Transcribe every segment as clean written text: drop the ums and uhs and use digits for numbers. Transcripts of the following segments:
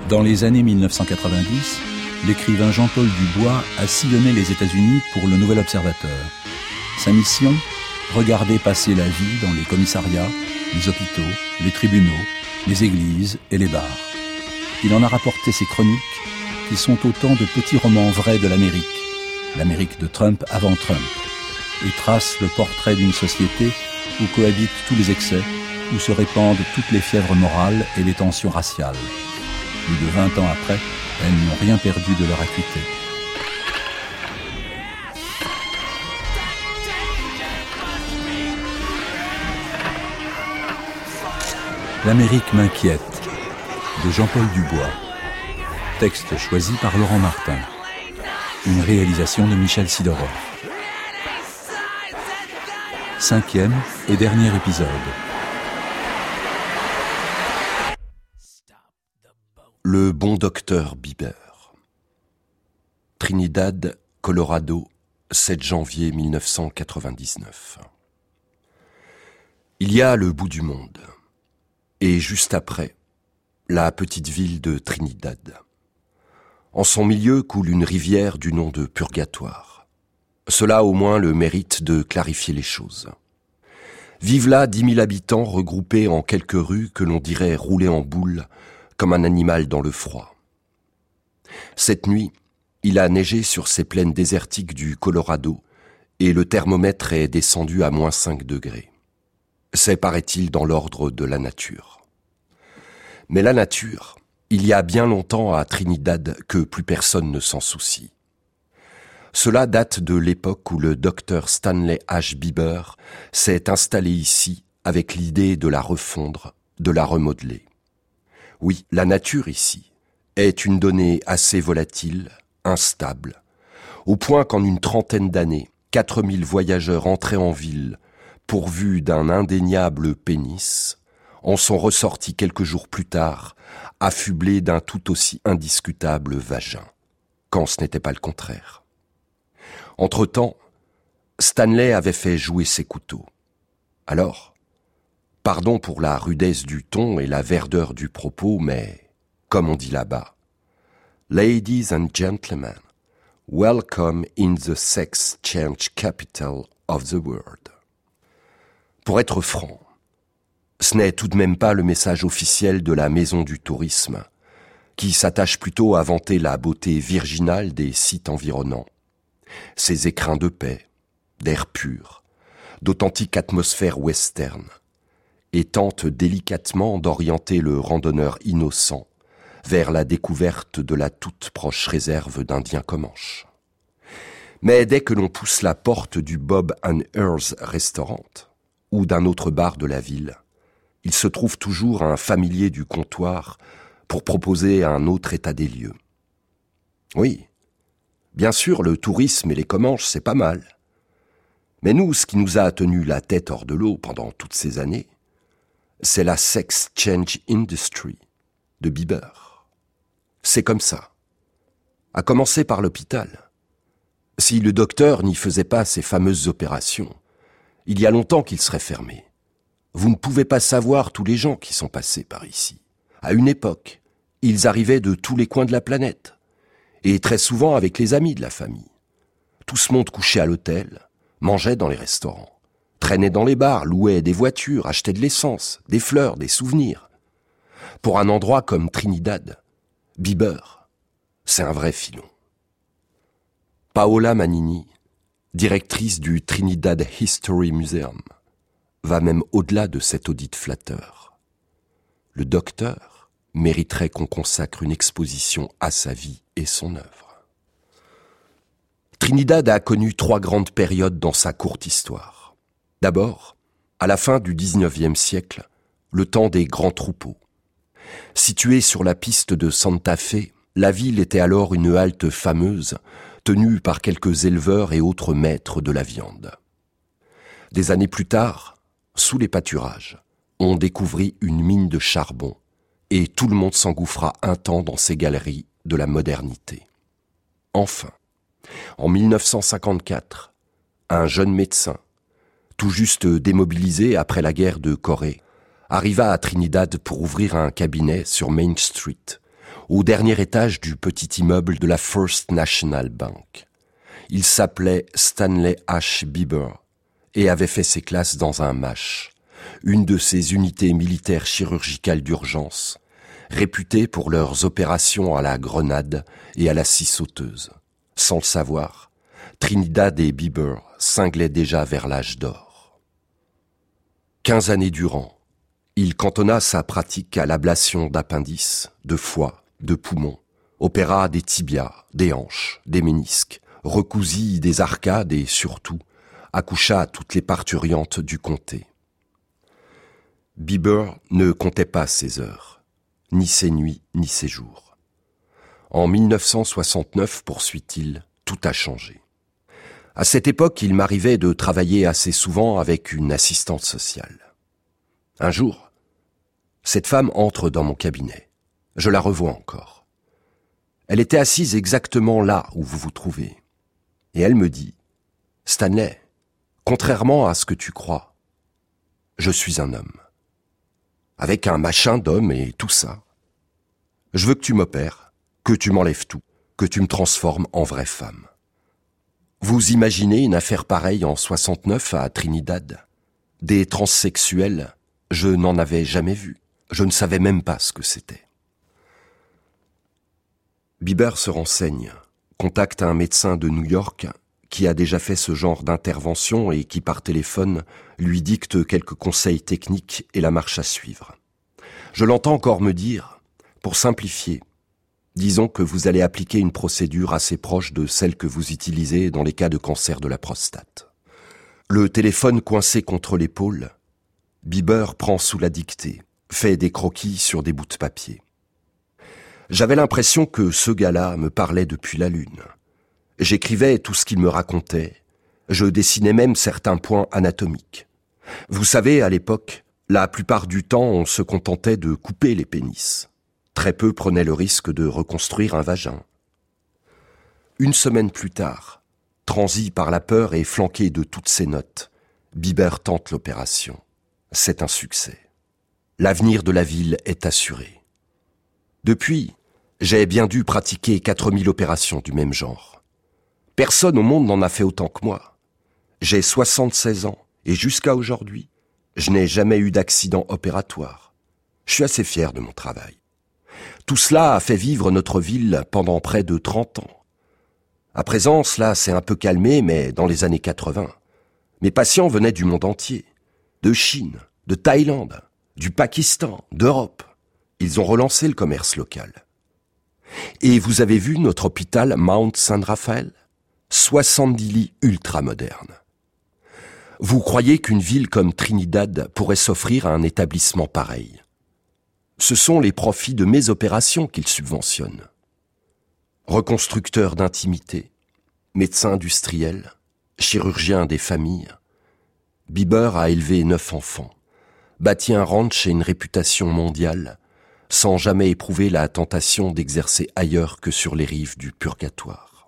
Dans les années 1990, l'écrivain Jean-Paul Dubois a sillonné les États-Unis pour le Nouvel Observateur. Sa mission, regarder passer la vie dans les commissariats, les hôpitaux, les tribunaux, les églises et les bars. Il en a rapporté ses chroniques, qui sont autant de petits romans vrais de l'Amérique de Trump avant Trump, et trace le portrait d'une société où cohabitent tous les excès, où se répandent toutes les fièvres morales et les tensions raciales. Plus de 20 ans après, elles n'ont rien perdu de leur acuité. L'Amérique m'inquiète, de Jean-Paul Dubois. Texte choisi par Laurent Martin. Une réalisation de Michel Sidorov. 5e et dernier épisode. Le bon docteur Bieber. Trinidad, Colorado, 7 janvier 1999. Il y a le bout du monde. Et juste après, la petite ville de Trinidad. En son milieu coule une rivière du nom de Purgatoire. Cela a au moins le mérite de clarifier les choses. Vivent là 10 000 habitants regroupés en quelques rues que l'on dirait rouler en boule, comme un animal dans le froid. Cette nuit, il a neigé sur ces plaines désertiques du Colorado et le thermomètre est descendu à moins 5 degrés. C'est, paraît-il, dans l'ordre de la nature. Mais la nature, il y a bien longtemps à Trinidad que plus personne ne s'en soucie. Cela date de l'époque où le docteur Stanley H. Bieber s'est installé ici avec l'idée de la refondre, de la remodeler. Oui, la nature ici est une donnée assez volatile, instable, au point qu'en une trentaine d'années, 4000 voyageurs entrés en ville pourvus d'un indéniable pénis en sont ressortis quelques jours plus tard, affublés d'un tout aussi indiscutable vagin, quand ce n'était pas le contraire. Entre-temps, Stanley avait fait jouer ses couteaux. Alors, pardon pour la rudesse du ton et la verdeur du propos, mais, comme on dit là-bas, « Ladies and gentlemen, welcome in the sex change capital of the world ». Pour être franc, ce n'est tout de même pas le message officiel de la maison du tourisme, qui s'attache plutôt à vanter la beauté virginale des sites environnants, ses écrins de paix, d'air pur, d'authentiques atmosphères western, et tente délicatement d'orienter le randonneur innocent vers la découverte de la toute proche réserve d'Indiens Comanches. Mais dès que l'on pousse la porte du Bob and Earls Restaurant, ou d'un autre bar de la ville, il se trouve toujours un familier du comptoir pour proposer un autre état des lieux. Oui, bien sûr, le tourisme et les Comanches, c'est pas mal. Mais nous, ce qui nous a tenu la tête hors de l'eau pendant toutes ces années, c'est la sex change industry de Bieber. C'est comme ça. À commencer par l'hôpital. Si le docteur n'y faisait pas ces fameuses opérations, il y a longtemps qu'il serait fermé. Vous ne pouvez pas savoir tous les gens qui sont passés par ici. À une époque, ils arrivaient de tous les coins de la planète, et très souvent avec les amis de la famille. Tout ce monde couchait à l'hôtel, mangeait dans les restaurants, traînait dans les bars, louait des voitures, achetait de l'essence, des fleurs, des souvenirs. Pour un endroit comme Trinidad, Bieber, c'est un vrai filon. Paola Manini, directrice du Trinidad History Museum, va même au-delà de cet audit flatteur. Le docteur mériterait qu'on consacre une exposition à sa vie et son œuvre. Trinidad a connu 3 grandes périodes dans sa courte histoire. D'abord, à la fin du XIXe siècle, le temps des grands troupeaux. Située sur la piste de Santa Fe, la ville était alors une halte fameuse, tenue par quelques éleveurs et autres maîtres de la viande. Des années plus tard, sous les pâturages, on découvrit une mine de charbon et tout le monde s'engouffra un temps dans ces galeries de la modernité. Enfin, en 1954, un jeune médecin, tout juste démobilisé après la guerre de Corée, arriva à Trinidad pour ouvrir un cabinet sur Main Street, au dernier étage du petit immeuble de la First National Bank. Il s'appelait Stanley H. Bieber et avait fait ses classes dans un MASH, une de ces unités militaires chirurgicales d'urgence, réputées pour leurs opérations à la grenade et à la scie sauteuse. Sans le savoir, Trinidad et Bieber cinglaient déjà vers l'âge d'or. 15 années durant, il cantonna sa pratique à l'ablation d'appendices, de foie, de poumons, opéra des tibias, des hanches, des ménisques, recousit des arcades et surtout accoucha toutes les parturientes du comté. Bieber ne comptait pas ses heures, ni ses nuits, ni ses jours. En 1969, poursuit-il, tout a changé. À cette époque, il m'arrivait de travailler assez souvent avec une assistante sociale. Un jour, cette femme entre dans mon cabinet. Je la revois encore. Elle était assise exactement là où vous vous trouvez. Et elle me dit, « Stanley, contrairement à ce que tu crois, je suis un homme. Avec un machin d'homme et tout ça. Je veux que tu m'opères, que tu m'enlèves tout, que tu me transformes en vraie femme. » Vous imaginez une affaire pareille en 69 à Trinidad? Des transsexuels, je n'en avais jamais vu. Je ne savais même pas ce que c'était. Bieber se renseigne, contacte un médecin de New York qui a déjà fait ce genre d'intervention et qui, par téléphone, lui dicte quelques conseils techniques et la marche à suivre. Je l'entends encore me dire, pour simplifier, disons que vous allez appliquer une procédure assez proche de celle que vous utilisez dans les cas de cancer de la prostate. Le téléphone coincé contre l'épaule, Bieber prend sous la dictée, fait des croquis sur des bouts de papier. J'avais l'impression que ce gars-là me parlait depuis la Lune. J'écrivais tout ce qu'il me racontait. Je dessinais même certains points anatomiques. Vous savez, à l'époque, la plupart du temps, on se contentait de couper les pénis. Très peu prenaient le risque de reconstruire un vagin. Une semaine plus tard, transi par la peur et flanqué de toutes ses notes, Bieber tente l'opération. C'est un succès. L'avenir de la ville est assuré. Depuis, j'ai bien dû pratiquer 4000 opérations du même genre. Personne au monde n'en a fait autant que moi. J'ai 76 ans et jusqu'à aujourd'hui, je n'ai jamais eu d'accident opératoire. Je suis assez fier de mon travail. Tout cela a fait vivre notre ville pendant près de 30 ans. À présent, cela s'est un peu calmé, mais dans les années 80, mes patients venaient du monde entier, de Chine, de Thaïlande, du Pakistan, d'Europe. Ils ont relancé le commerce local. Et vous avez vu notre hôpital Mount San Rafael ? 70 lits ultra-modernes. Vous croyez qu'une ville comme Trinidad pourrait s'offrir à un établissement pareil ? Ce sont les profits de mes opérations qu'il subventionne. Reconstructeur d'intimité, médecin industriel, chirurgien des familles, Bieber a élevé 9 enfants, bâti un ranch et une réputation mondiale, sans jamais éprouver la tentation d'exercer ailleurs que sur les rives du purgatoire.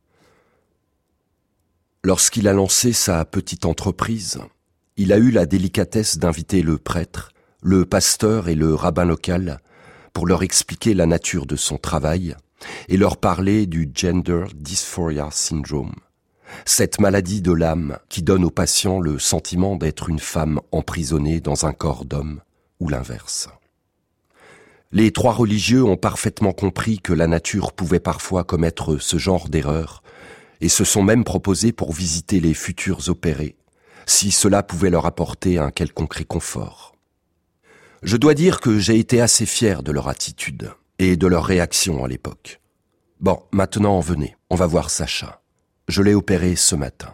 Lorsqu'il a lancé sa petite entreprise, il a eu la délicatesse d'inviter le prêtre, le pasteur et le rabbin local pour leur expliquer la nature de son travail et leur parler du Gender Dysphoria Syndrome, cette maladie de l'âme qui donne aux patients le sentiment d'être une femme emprisonnée dans un corps d'homme ou l'inverse. Les 3 religieux ont parfaitement compris que la nature pouvait parfois commettre ce genre d'erreur et se sont même proposés pour visiter les futurs opérés, si cela pouvait leur apporter un quelconque réconfort. Je dois dire que j'ai été assez fier de leur attitude et de leur réaction à l'époque. Bon, maintenant venez, on va voir Sacha. Je l'ai opéré ce matin.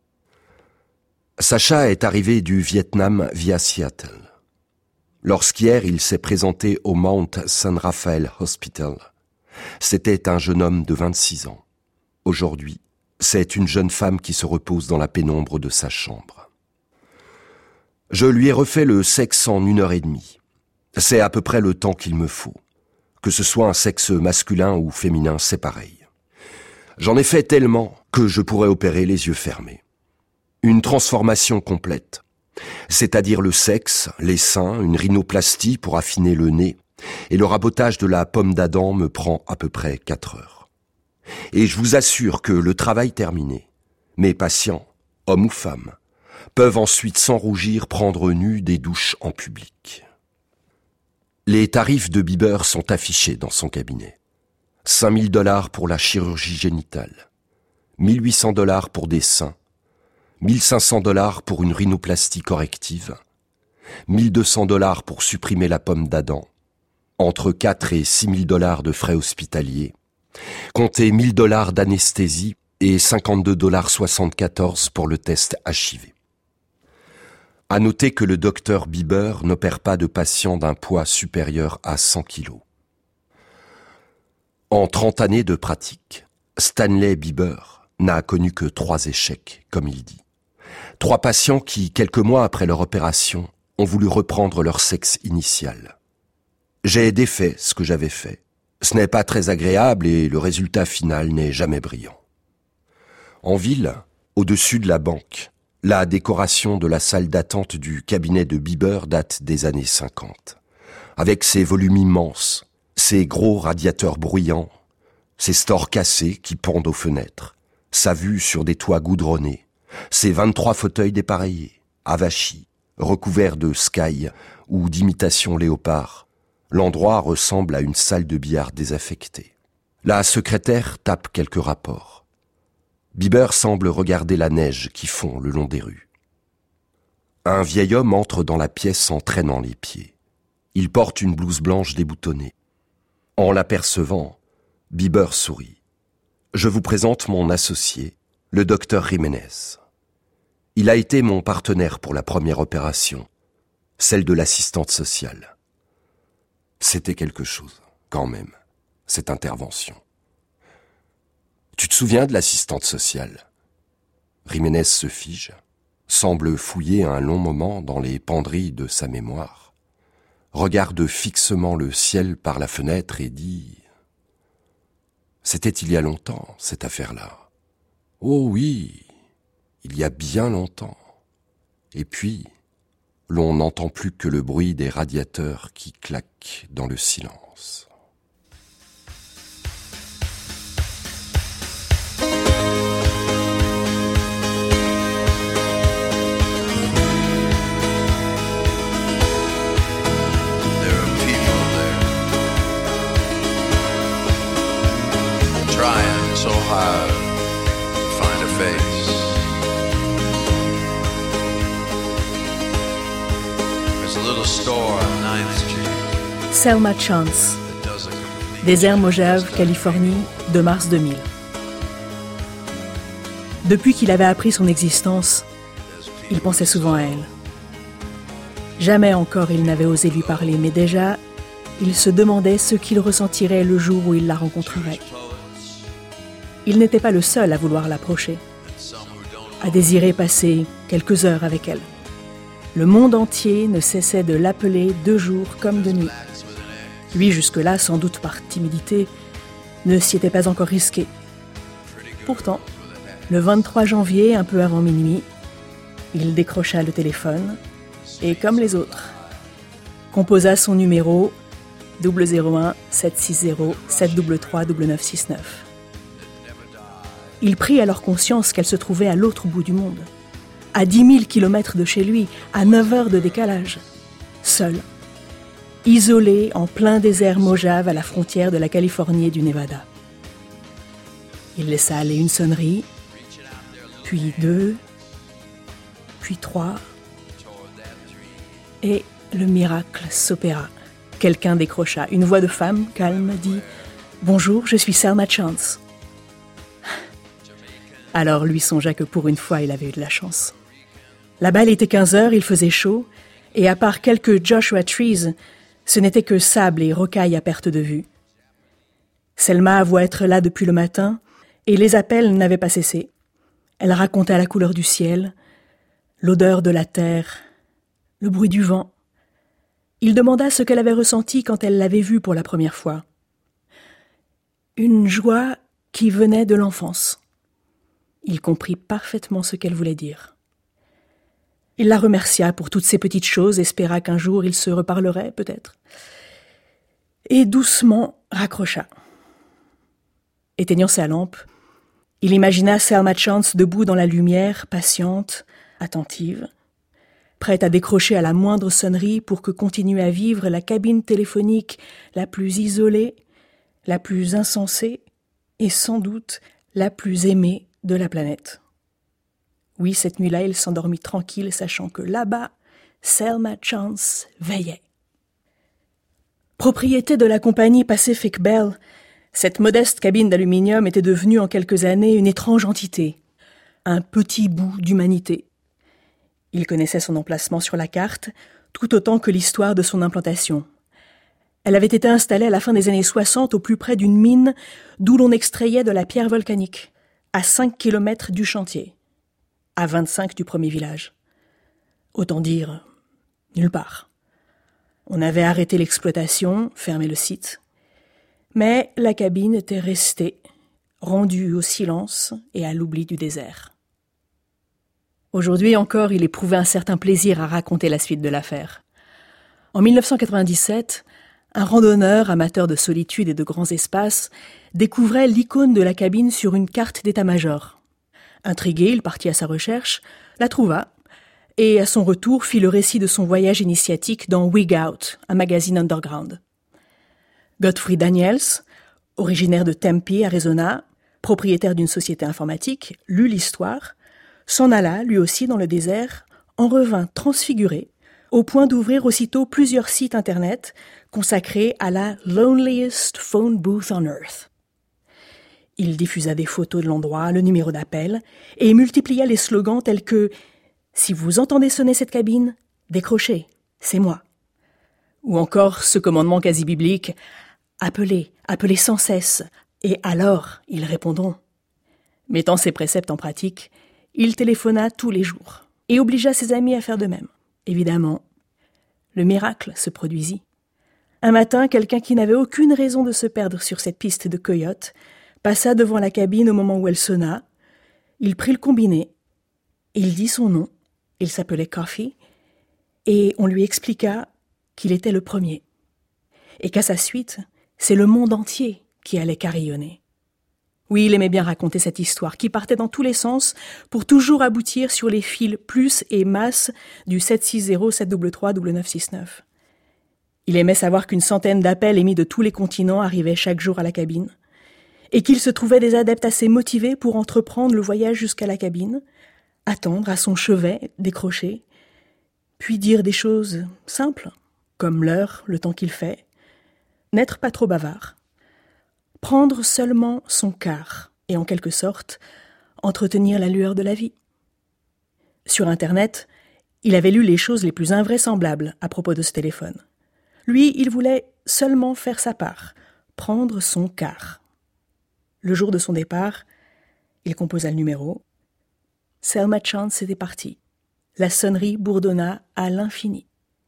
Sacha est arrivé du Vietnam via Seattle. Lorsqu'hier il s'est présenté au Mount San Rafael Hospital, c'était un jeune homme de 26 ans. Aujourd'hui, c'est une jeune femme qui se repose dans la pénombre de sa chambre. Je lui ai refait le sexe en 1h30. C'est à peu près le temps qu'il me faut. Que ce soit un sexe masculin ou féminin, c'est pareil. J'en ai fait tellement que je pourrais opérer les yeux fermés. Une transformation complète, c'est-à-dire le sexe, les seins, une rhinoplastie pour affiner le nez, Et le rabotage de la pomme d'Adam me prend à peu près 4 heures. Et je vous assure que le travail terminé, mes patients, hommes ou femmes, peuvent ensuite sans rougir prendre nus des douches en public. Les tarifs de Bieber sont affichés dans son cabinet. 5 000 $ pour la chirurgie génitale, 1 800 $ pour des seins, 1 500 $ pour une rhinoplastie corrective, 1 200 $ pour supprimer la pomme d'Adam, entre 4 et 6 000 $ de frais hospitaliers, comptez 1 000 $ d'anesthésie et 52,74 $ pour le test HIV. À noter que le docteur Bieber n'opère pas de patients d'un poids supérieur à 100 kilos. En 30 années de pratique, Stanley Bieber n'a connu que 3 échecs, comme il dit. 3 patients qui, quelques mois après leur opération, ont voulu reprendre leur sexe initial. J'ai défait ce que j'avais fait. Ce n'est pas très agréable et le résultat final n'est jamais brillant. En ville, au-dessus de la banque, la décoration de la salle d'attente du cabinet de Bieber date des années 50. Avec ses volumes immenses, ses gros radiateurs bruyants, ses stores cassés qui pendent aux fenêtres, sa vue sur des toits goudronnés, ses 23 fauteuils dépareillés, avachis, recouverts de sky ou d'imitation léopard, l'endroit ressemble à une salle de billard désaffectée. La secrétaire tape quelques rapports. Bieber semble regarder la neige qui fond le long des rues. Un vieil homme entre dans la pièce en traînant les pieds. Il porte une blouse blanche déboutonnée. En l'apercevant, Bieber sourit. Je vous présente mon associé, le docteur Jiménez. Il a été mon partenaire pour la première opération, celle de l'assistante sociale. C'était quelque chose, quand même, cette intervention. Tu te souviens de l'assistante sociale ? Jiménez se fige, semble fouiller un long moment dans les penderies de sa mémoire, regarde fixement le ciel par la fenêtre et dit « C'était il y a longtemps, cette affaire-là. Oh oui, il y a bien longtemps. Et puis, l'on n'entend plus que le bruit des radiateurs qui claquent dans le silence. » So hard to find a face. There's a little store on 9th Street. Selma Chance, Désert Mojave, Californie, 2 mars 2000. Depuis qu'il avait appris son existence, il pensait souvent à elle. Jamais encore il n'avait osé lui parler, mais déjà, il se demandait ce qu'il ressentirait le jour où il la rencontrerait. Il n'était pas le seul à vouloir l'approcher, à désirer passer quelques heures avec elle. Le monde entier ne cessait de l'appeler de jour comme de nuit. Lui, jusque-là, sans doute par timidité, ne s'y était pas encore risqué. Pourtant, le 23 janvier, un peu avant minuit, il décrocha le téléphone et, comme les autres, composa son numéro 001 760 733 9969. Il prit alors conscience qu'elle se trouvait à l'autre bout du monde, à 10 000 kilomètres de chez lui, à 9 heures de décalage, seule, isolée en plein désert Mojave à la frontière de la Californie et du Nevada. Il laissa aller une sonnerie, puis 2, puis 3, et le miracle s'opéra. Quelqu'un décrocha. Une voix de femme, calme, dit « Bonjour, je suis Selma Chance ». Alors lui songea que pour une fois, il avait eu de la chance. Là-bas, il était 15 heures, il faisait chaud, et à part quelques Joshua Trees, ce n'était que sable et rocailles à perte de vue. Selma avoua être là depuis le matin, et les appels n'avaient pas cessé. Elle raconta la couleur du ciel, l'odeur de la terre, le bruit du vent. Il demanda ce qu'elle avait ressenti quand elle l'avait vue pour la première fois. Une joie qui venait de l'enfance. Il comprit parfaitement ce qu'elle voulait dire. Il la remercia pour toutes ces petites choses, espéra qu'un jour ils se reparleraient, peut-être. et doucement raccrocha. Éteignant sa lampe, il imagina Selma Chance debout dans la lumière, patiente, attentive, prête à décrocher à la moindre sonnerie pour que continue à vivre la cabine téléphonique la plus isolée, la plus insensée et sans doute la plus aimée de la planète. Oui, cette nuit-là, il s'endormit tranquille, sachant que là-bas, Selma Chance veillait. Propriété de la compagnie Pacific Bell, cette modeste cabine d'aluminium était devenue en quelques années une étrange entité, un petit bout d'humanité. Il connaissait son emplacement sur la carte, tout autant que l'histoire de son implantation. Elle avait été installée à la fin des années 60 au plus près d'une mine d'où l'on extrayait de la pierre volcanique, à 5 kilomètres du chantier, à 25 du premier village. Autant dire, nulle part. On avait arrêté l'exploitation, fermé le site, mais la cabine était restée, rendue au silence et à l'oubli du désert. Aujourd'hui encore, il éprouvait un certain plaisir à raconter la suite de l'affaire. En 1997, un randonneur amateur de solitude et de grands espaces découvrait l'icône de la cabine sur une carte d'état-major. Intrigué, il partit à sa recherche, la trouva, et à son retour fit le récit de son voyage initiatique dans Wig Out, un magazine underground. Godfrey Daniels, originaire de Tempe, Arizona, propriétaire d'une société informatique, lut l'histoire, s'en alla, lui aussi, dans le désert, en revint transfiguré, au point d'ouvrir aussitôt plusieurs sites internet consacrés à la « loneliest phone booth on Earth ». Il diffusa des photos de l'endroit, le numéro d'appel, et multiplia les slogans tels que « Si vous entendez sonner cette cabine, décrochez, c'est moi ». Ou encore ce commandement quasi biblique « Appelez, appelez sans cesse, et alors ils répondront ». Mettant ces préceptes en pratique, il téléphona tous les jours et obligea ses amis à faire de même. Évidemment, le miracle se produisit. Un matin, quelqu'un qui n'avait aucune raison de se perdre sur cette piste de coyotes passa devant la cabine au moment où elle sonna. Il prit le combiné, il dit son nom, il s'appelait Coffee, et on lui expliqua qu'il était le premier, et qu'à sa suite, c'est le monde entier qui allait carillonner. Oui, il aimait bien raconter cette histoire qui partait dans tous les sens pour toujours aboutir sur les fils plus et masse du 760-733-9969. Il aimait savoir qu'une centaine d'appels émis de tous les continents arrivaient chaque jour à la cabine et qu'il se trouvait des adeptes assez motivés pour entreprendre le voyage jusqu'à la cabine, attendre à son chevet, décrocher, puis dire des choses simples, comme l'heure, le temps qu'il fait, n'être pas trop bavard, prendre seulement son quart et, en quelque sorte, entretenir la lueur de la vie. Sur Internet, il avait lu les choses les plus invraisemblables à propos de ce téléphone. Lui, il voulait seulement faire sa part, prendre son quart. Le jour de son départ, il composa le numéro. Selma Chance était partie. La sonnerie bourdonna à l'infini.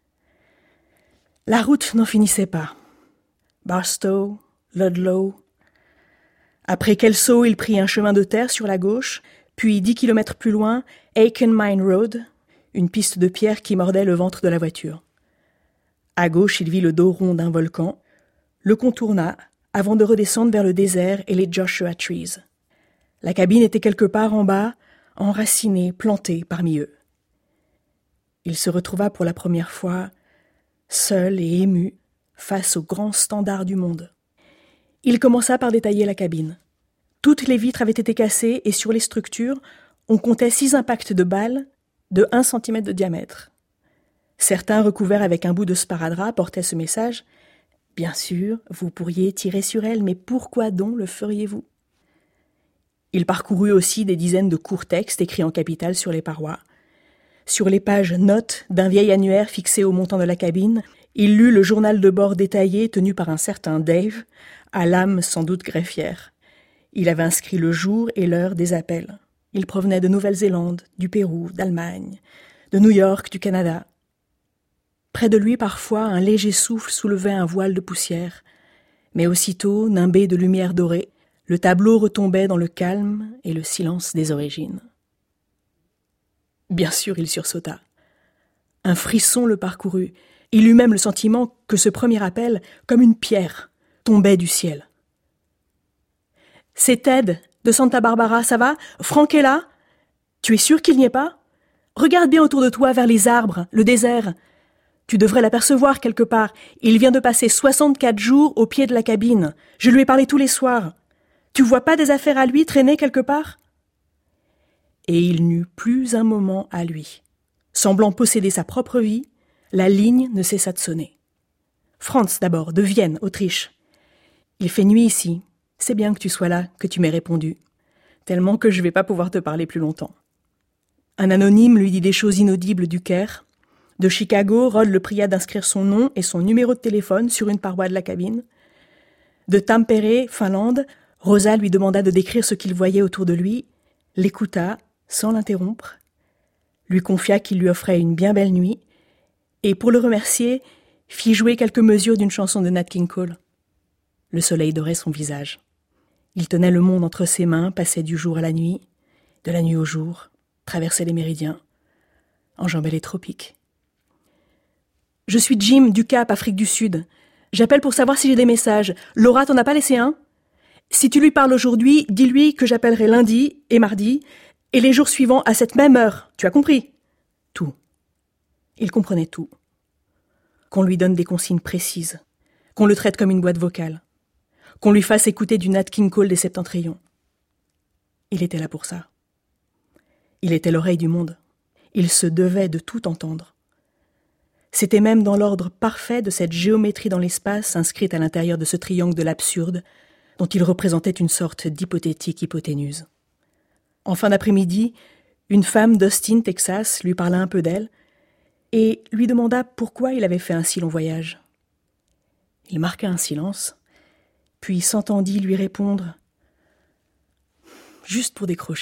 La route n'en finissait pas. Barstow, Ludlow. Après Kelso, il prit un chemin de terre sur la gauche, puis 10 kilomètres plus loin, Aiken Mine Road, une piste de pierre qui mordait le ventre de la voiture. À gauche, il vit le dos rond d'un volcan, le contourna avant de redescendre vers le désert et les Joshua Trees. La cabine était quelque part en bas, enracinée, plantée parmi eux. Il se retrouva pour la première fois, seul et ému, face aux grands standards du monde. Il commença par détailler la cabine. Toutes les vitres avaient été cassées et sur les structures, on comptait 6 impacts de balles de 1 cm de diamètre. Certains, recouverts avec un bout de sparadrap, portaient ce message « Bien sûr, vous pourriez tirer sur elle, mais pourquoi donc le feriez-vous » Il parcourut aussi des dizaines de courts textes écrits en capitales sur les parois. Sur les pages notes d'un vieil annuaire fixé au montant de la cabine, il lut le journal de bord détaillé tenu par un certain Dave, à l'âme sans doute greffière. Il avait inscrit le jour et l'heure des appels. Il provenait de Nouvelle-Zélande, du Pérou, d'Allemagne, de New York, du Canada. Près de lui, parfois, un léger souffle soulevait un voile de poussière. Mais aussitôt, nimbé de lumière dorée, le tableau retombait dans le calme et le silence des origines. Bien sûr, il sursauta. Un frisson le parcourut, Il eut même le sentiment que ce premier appel, comme une pierre, tombait du ciel. « C'est Ted, de Santa Barbara, ça va? Franck est là? Tu es sûr qu'il n'y est pas? Regarde bien autour de toi vers les arbres, le désert. Tu devrais l'apercevoir quelque part. Il vient de passer 64 jours au pied de la cabine. Je lui ai parlé tous les soirs. Tu vois pas des affaires à lui traîner quelque part? » Et il n'eut plus un moment à lui. Semblant posséder sa propre vie, la ligne ne cessa de sonner. Franz d'abord, de Vienne, Autriche. « Il fait nuit ici. C'est bien que tu sois là, que tu m'aies répondu. Tellement que je ne vais pas pouvoir te parler plus longtemps. » Un anonyme lui dit des choses inaudibles du Caire. De Chicago, Rod le pria d'inscrire son nom et son numéro de téléphone sur une paroi de la cabine. De Tampere, Finlande, Rosa lui demanda de décrire ce qu'il voyait autour de lui, l'écouta sans l'interrompre, lui confia qu'il lui offrait une bien belle nuit, et pour le remercier, fit jouer quelques mesures d'une chanson de Nat King Cole. Le soleil dorait son visage. Il tenait le monde entre ses mains, passait du jour à la nuit, de la nuit au jour, traversait les méridiens, enjambait les tropiques. « Je suis Jim, du Cap, Afrique du Sud. J'appelle pour savoir si j'ai des messages. Laura, t'en as pas laissé un? Si tu lui parles aujourd'hui, dis-lui que j'appellerai lundi et mardi, et les jours suivants à cette même heure. Tu as compris? » Tout. Il comprenait tout. Qu'on lui donne des consignes précises, qu'on le traite comme une boîte vocale, qu'on lui fasse écouter du Nat King Cole des Septentrions. Il était là pour ça. Il était l'oreille du monde. Il se devait de tout entendre. C'était même dans l'ordre parfait de cette géométrie dans l'espace inscrite à l'intérieur de ce triangle de l'absurde, dont il représentait une sorte d'hypothétique hypoténuse. En fin d'après-midi, une femme d'Austin, Texas, lui parla un peu d'elle et lui demanda pourquoi il avait fait un si long voyage. Il marqua un silence, puis s'entendit lui répondre « juste pour décrocher ».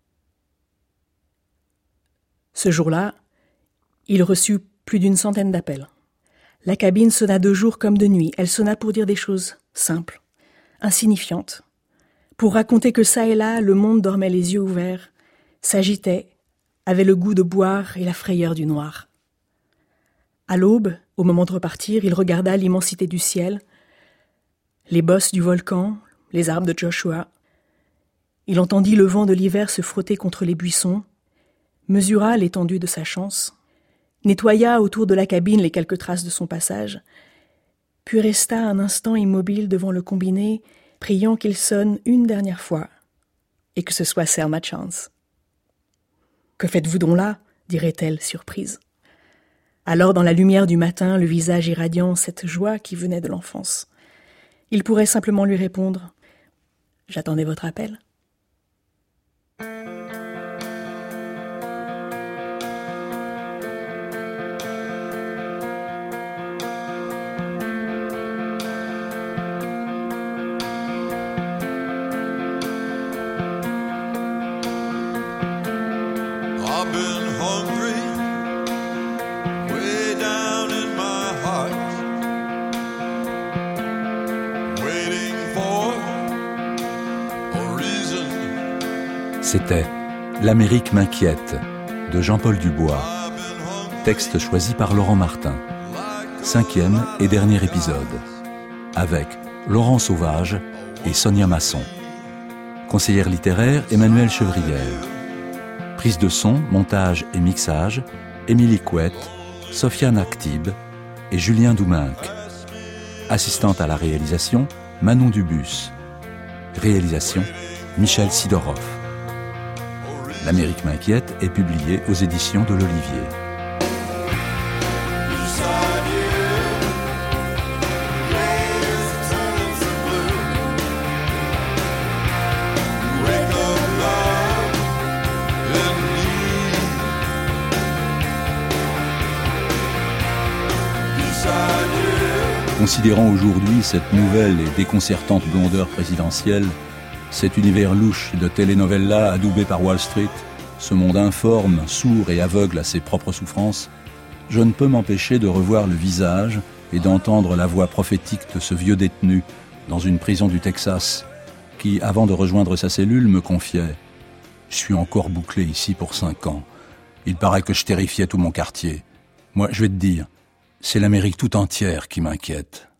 Ce jour-là, il reçut plus d'une centaine d'appels. La cabine sonna de jour comme de nuit. Elle sonna pour dire des choses simples, insignifiantes, pour raconter que ça et là, le monde dormait les yeux ouverts, s'agitait, avait le goût de boire et la frayeur du noir. À l'aube, au moment de repartir, il regarda l'immensité du ciel, les bosses du volcan, les arbres de Joshua. Il entendit le vent de l'hiver se frotter contre les buissons, mesura l'étendue de sa chance, nettoya autour de la cabine les quelques traces de son passage, puis resta un instant immobile devant le combiné, priant qu'il sonne une dernière fois, et que ce soit Selma Chance. « Que faites-vous donc là ?» dirait-elle, surprise. Alors, dans la lumière du matin, le visage irradiant cette joie qui venait de l'enfance, il pourrait simplement lui répondre « J'attendais votre appel ». I've been hungry, way down in my heart, waiting for a reason. C'était « L'Amérique m'inquiète » de Jean-Paul Dubois, texte choisi par Laurent Martin. 5e et dernier épisode, avec Laurent Sauvage et Sonia Masson. Conseillère littéraire, Emmanuelle Chevrière. Prise de son, montage et mixage, Émilie Couette, Sofiane Aktib et Julien Douminc. Assistante à la réalisation, Manon Dubus. Réalisation, Michel Sidorov. L'Amérique m'inquiète est publié aux éditions de l'Olivier. Considérant aujourd'hui cette nouvelle et déconcertante blondeur présidentielle, cet univers louche de telenovela adoubé par Wall Street, ce monde informe, sourd et aveugle à ses propres souffrances, je ne peux m'empêcher de revoir le visage et d'entendre la voix prophétique de ce vieux détenu dans une prison du Texas qui, avant de rejoindre sa cellule, me confiait « Je suis encore bouclé ici pour 5 ans. Il paraît que je terrifiais tout mon quartier. Moi, je vais te dire, C'est l'Amérique tout entière qui m'inquiète.